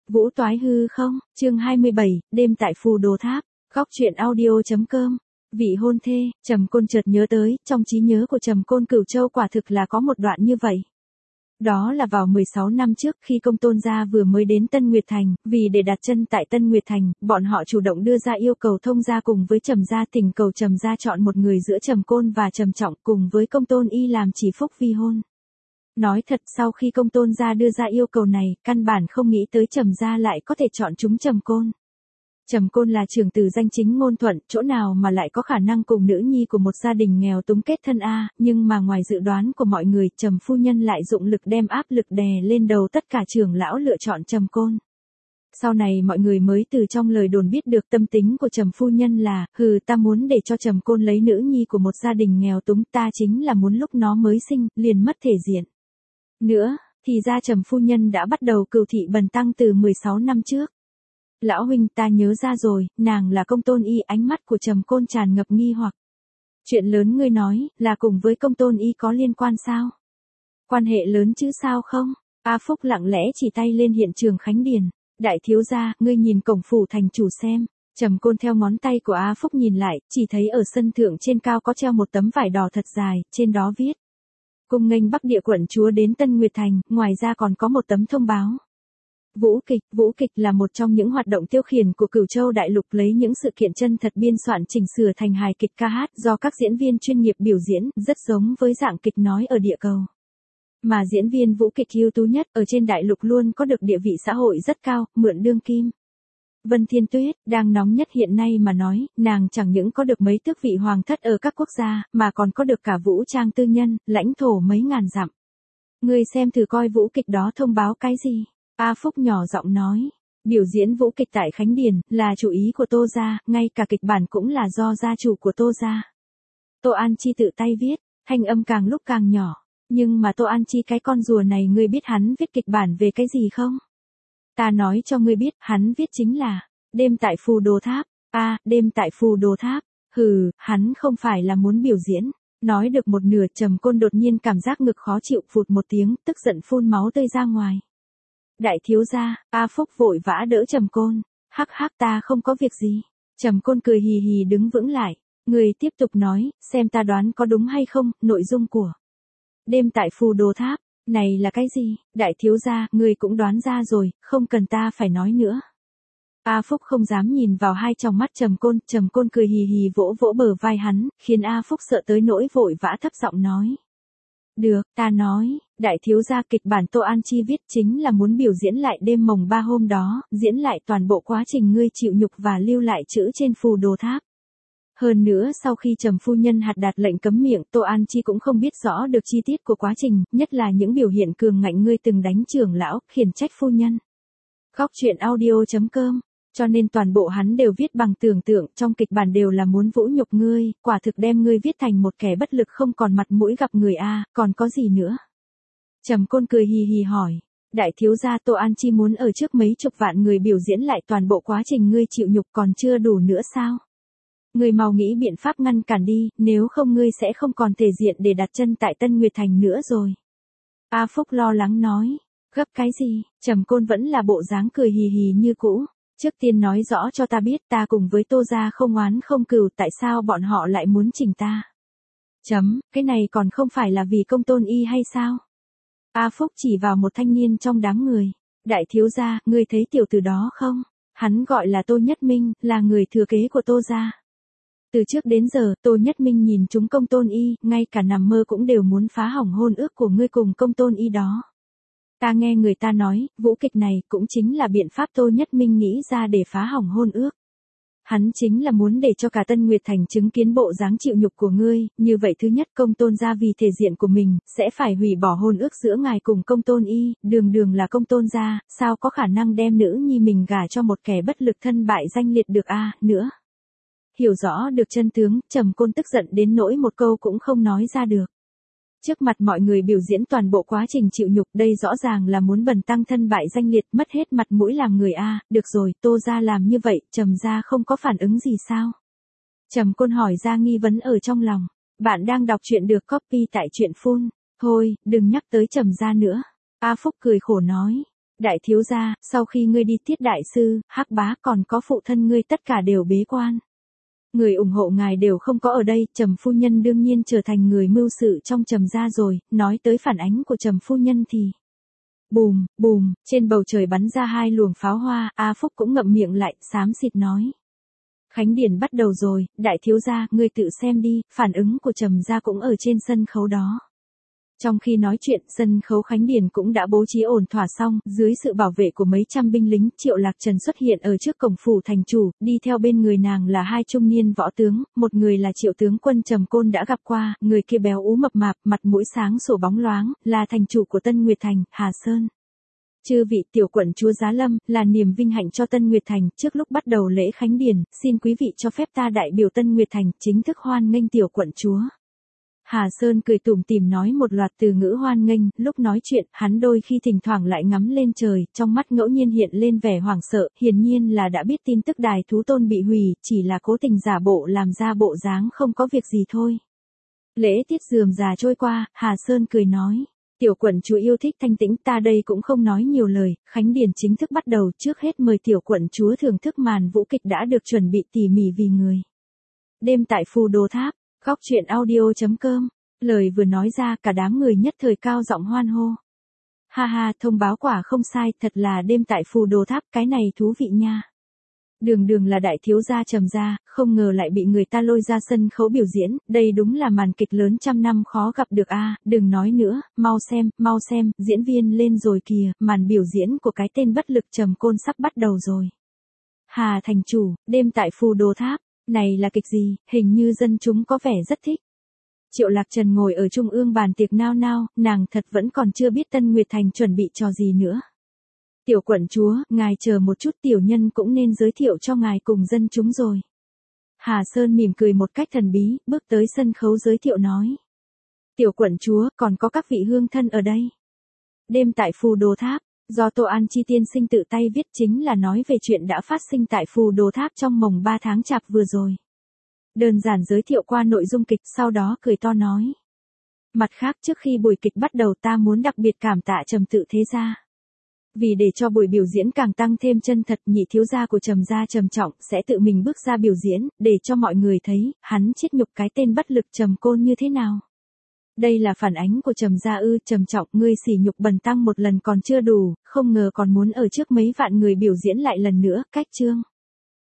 Vũ toái hư không, chương 27, đêm tại Phù Đồ Tháp, góc truyện audio.com. Vị hôn thê, Trầm Côn chợt nhớ tới, trong trí nhớ của Trầm Côn Cửu Châu quả thực là có một đoạn như vậy. Đó là vào 16 năm trước khi Công Tôn gia vừa mới đến Tân Nguyệt Thành, vì để đặt chân tại Tân Nguyệt Thành, bọn họ chủ động đưa ra yêu cầu thông gia cùng với Trầm gia, thỉnh cầu Trầm gia chọn một người giữa Trầm Côn và Trầm Trọng cùng với Công Tôn Y làm chỉ phúc vi hôn. Nói thật, sau khi Công Tôn gia đưa ra yêu cầu này, căn bản không nghĩ tới Trầm gia lại có thể chọn chúng Trầm Côn. Trầm Côn là trưởng tử danh chính ngôn thuận, chỗ nào mà lại có khả năng cùng nữ nhi của một gia đình nghèo túng kết thân a, nhưng mà ngoài dự đoán của mọi người, Trầm phu nhân lại dụng lực đem áp lực đè lên đầu tất cả trưởng lão lựa chọn Trầm Côn. Sau này mọi người mới từ trong lời đồn biết được tâm tính của Trầm phu nhân là, ta muốn để cho Trầm Côn lấy nữ nhi của một gia đình nghèo túng, ta chính là muốn lúc nó mới sinh, liền mất thể diện. Nữa, thì ra Trầm phu nhân đã bắt đầu cừu thị bần tăng từ 16 năm trước. Lão huynh, ta nhớ ra rồi, nàng là Công Tôn Y. Ánh mắt của Trầm Côn tràn ngập nghi hoặc. Chuyện lớn ngươi nói, là cùng với Công Tôn Y có liên quan sao? Quan hệ lớn chứ sao không? A Phúc lặng lẽ chỉ tay lên hiện trường khánh điền. Đại thiếu gia, ngươi nhìn cổng phủ thành chủ xem. Trầm Côn theo ngón tay của A Phúc nhìn lại, chỉ thấy ở sân thượng trên cao có treo một tấm vải đỏ thật dài, trên đó viết: Cung nghênh Bắc Địa quận chúa đến Tân Nguyệt Thành, ngoài ra còn có một tấm thông báo. Vũ kịch là một trong những hoạt động tiêu khiển của Cửu Châu Đại Lục, lấy những sự kiện chân thật biên soạn chỉnh sửa thành hài kịch ca hát do các diễn viên chuyên nghiệp biểu diễn, rất giống với dạng kịch nói ở địa cầu. Mà diễn viên vũ kịch ưu tú nhất ở trên đại lục luôn có được địa vị xã hội rất cao, mượn đương kim. Vân Thiên Tuyết, đang nóng nhất hiện nay mà nói, nàng chẳng những có được mấy tước vị hoàng thất ở các quốc gia, mà còn có được cả vũ trang tư nhân, lãnh thổ mấy ngàn dặm. Ngươi xem thử coi vũ kịch đó thông báo cái gì? A Phúc nhỏ giọng nói, biểu diễn vũ kịch tại Khánh Điền, là chủ ý của Tô gia, ngay cả kịch bản cũng là do gia chủ của Tô gia. Tô An Chi tự tay viết, thanh âm càng lúc càng nhỏ, nhưng mà Tô An Chi cái con rùa này, ngươi biết hắn viết kịch bản về cái gì không? Ta nói cho ngươi biết, hắn viết chính là, đêm tại Phù Đồ Tháp. Đêm tại Phù Đồ Tháp. Hắn không phải là muốn biểu diễn. Nói được một nửa, Trầm Côn đột nhiên cảm giác ngực khó chịu, phụt một tiếng, tức giận phun máu tươi ra ngoài. Đại thiếu gia, A Phúc vội vã đỡ Trầm Côn. Hắc, ta không có việc gì. Trầm Côn cười hì hì đứng vững lại. Người tiếp tục nói, xem ta đoán có đúng hay không, nội dung của đêm tại Phù Đồ Tháp. Này là cái gì? Đại thiếu gia, ngươi cũng đoán ra rồi, không cần ta phải nói nữa. A Phúc không dám nhìn vào hai tròng mắt Trầm Côn cười hì hì vỗ vỗ bờ vai hắn, khiến A Phúc sợ tới nỗi vội vã thấp giọng nói. Được, ta nói, đại thiếu gia, kịch bản Tô An Chi viết chính là muốn biểu diễn lại đêm mồng 3 hôm đó, diễn lại toàn bộ quá trình ngươi chịu nhục và lưu lại chữ trên Phù Đồ Tháp. Hơn nữa sau khi Trầm phu nhân hạt đạt lệnh cấm miệng, Tô An Chi cũng không biết rõ được chi tiết của quá trình, nhất là những biểu hiện cường ngạnh ngươi từng đánh trưởng lão, khiển trách phu nhân. Góc truyện audio.com. Cho nên toàn bộ hắn đều viết bằng tưởng tượng, trong kịch bản đều là muốn vũ nhục ngươi, quả thực đem ngươi viết thành một kẻ bất lực không còn mặt mũi gặp người a, còn có gì nữa? Trầm Côn cười hì hì hỏi. Đại thiếu gia, Tô An Chi muốn ở trước mấy chục vạn người biểu diễn lại toàn bộ quá trình ngươi chịu nhục còn chưa đủ nữa sao? Ngươi mau nghĩ biện pháp ngăn cản đi, nếu không ngươi sẽ không còn thể diện để đặt chân tại Tân Nguyệt Thành nữa rồi. A Phúc lo lắng nói. Gấp cái gì? Trầm Côn vẫn là bộ dáng cười hì hì như cũ. Trước tiên nói rõ cho ta biết, ta cùng với Tô gia không oán không cừu, tại sao bọn họ lại muốn chỉnh ta? Cái này còn không phải là vì Công Tôn Y hay sao? A Phúc chỉ vào một thanh niên trong đám người. Đại thiếu gia, ngươi thấy tiểu tử đó không? Hắn gọi là Tô Nhất Minh, là người thừa kế của Tô gia. Từ trước đến giờ, Tô Nhất Minh nhìn chúng Công Tôn Y, ngay cả nằm mơ cũng đều muốn phá hỏng hôn ước của ngươi cùng Công Tôn Y đó. Ta nghe người ta nói, vũ kịch này cũng chính là biện pháp Tô Nhất Minh nghĩ ra để phá hỏng hôn ước. Hắn chính là muốn để cho cả Tân Nguyệt Thành chứng kiến bộ dáng chịu nhục của ngươi, như vậy thứ nhất, Công Tôn gia vì thể diện của mình, sẽ phải hủy bỏ hôn ước giữa ngài cùng Công Tôn Y, đường là Công Tôn gia, sao có khả năng đem nữ nhi mình gả cho một kẻ bất lực thân bại danh liệt được nữa. Hiểu rõ được chân tướng, Trầm Côn tức giận đến nỗi một câu cũng không nói ra được. Trước mặt mọi người biểu diễn toàn bộ quá trình chịu nhục, đây rõ ràng là muốn bần tăng thân bại danh liệt, mất hết mặt mũi làm người được rồi, Tô gia làm như vậy, Trầm gia không có phản ứng gì sao? Trầm Côn hỏi ra nghi vấn ở trong lòng. Bạn đang đọc truyện được copy tại truyện Phun. Thôi, đừng nhắc tới Trầm gia nữa. A Phúc cười khổ nói. Đại thiếu gia, sau khi ngươi đi tiết đại sư, Hắc bá còn có phụ thân ngươi tất cả đều bế quan. Người ủng hộ ngài đều không có ở đây, Trầm phu nhân đương nhiên trở thành người mưu sự trong Trầm gia rồi, nói tới phản ánh của Trầm phu nhân thì bùm, bùm, trên bầu trời bắn ra 2 luồng pháo hoa, A Phúc cũng ngậm miệng lại, xám xịt nói. Khánh điển bắt đầu rồi, đại thiếu gia, ngươi tự xem đi, phản ứng của Trầm gia cũng ở trên sân khấu đó. Trong khi nói chuyện, sân khấu Khánh điển cũng đã bố trí ổn thỏa xong, dưới sự bảo vệ của mấy trăm binh lính, Triệu Lạc Trần xuất hiện ở trước cổng phủ thành chủ, đi theo bên người nàng là 2 trung niên võ tướng, một người là Triệu tướng quân Trầm Côn đã gặp qua, người kia béo ú mập mạp, mặt mũi sáng sủa bóng loáng, là thành chủ của Tân Nguyệt Thành, Hà Sơn. Chư vị tiểu quận chúa Giá Lâm, là niềm vinh hạnh cho Tân Nguyệt Thành, trước lúc bắt đầu lễ Khánh điển, xin quý vị cho phép ta đại biểu Tân Nguyệt Thành, chính thức hoan nghênh tiểu quận chúa. Hà Sơn cười tủm tỉm nói một loạt từ ngữ hoan nghênh, lúc nói chuyện, hắn đôi khi thỉnh thoảng lại ngắm lên trời, trong mắt ngẫu nhiên hiện lên vẻ hoảng sợ, hiển nhiên là đã biết tin tức đài thú tôn bị hủy, chỉ là cố tình giả bộ làm ra bộ dáng không có việc gì thôi. Lễ tiết rườm rà trôi qua, Hà Sơn cười nói. Tiểu quận chúa yêu thích thanh tĩnh, ta đây cũng không nói nhiều lời, Khánh điển chính thức bắt đầu, trước hết mời tiểu quận chúa thưởng thức màn vũ kịch đã được chuẩn bị tỉ mỉ vì người. Đêm tại Phù Đồ Tháp, góc truyện audio.com, lời vừa nói ra cả đám người nhất thời cao giọng hoan hô. Ha ha, thông báo quả không sai, thật là đêm tại Phù Đồ Tháp, cái này thú vị nha. Đường đường là đại thiếu gia Trầm gia, không ngờ lại bị người ta lôi ra sân khấu biểu diễn, đây đúng là màn kịch lớn trăm năm khó gặp được a. Đừng nói nữa, mau xem, diễn viên lên rồi kìa, màn biểu diễn của cái tên bất lực Trầm Côn sắp bắt đầu rồi. Hà thành chủ, đêm tại Phù Đồ Tháp, này là kịch gì, hình như dân chúng có vẻ rất thích. Triệu Lạc Trần ngồi ở trung ương bàn tiệc nao nao, nàng thật vẫn còn chưa biết Tân Nguyệt Thành chuẩn bị trò gì nữa. Tiểu quận chúa, ngài chờ một chút, tiểu nhân cũng nên giới thiệu cho ngài cùng dân chúng rồi. Hà Sơn mỉm cười một cách thần bí, bước tới sân khấu giới thiệu nói. Tiểu quận chúa, còn có các vị hương thân ở đây. Đêm tại Phù Đồ Tháp, do Tô An Chi tiên sinh tự tay viết, chính là nói về chuyện đã phát sinh tại Phù Đồ Tháp trong mồng 3 tháng Chạp vừa rồi. Đơn giản giới thiệu qua nội dung kịch, sau đó cười to nói. Mặt khác, trước khi buổi kịch bắt đầu ta muốn đặc biệt cảm tạ Trầm Tự Thế gia. Vì để cho buổi biểu diễn càng tăng thêm chân thật, nhị thiếu gia của Trầm gia Trầm Trọng sẽ tự mình bước ra biểu diễn, để cho mọi người thấy, hắn chết nhục cái tên bất lực Trầm Côn như thế nào. Đây là phản ánh của Trầm gia ư? Trầm Trọng, ngươi sỉ nhục bần tăng một lần còn chưa đủ, không ngờ còn muốn ở trước mấy vạn người biểu diễn lại lần nữa, cách chương.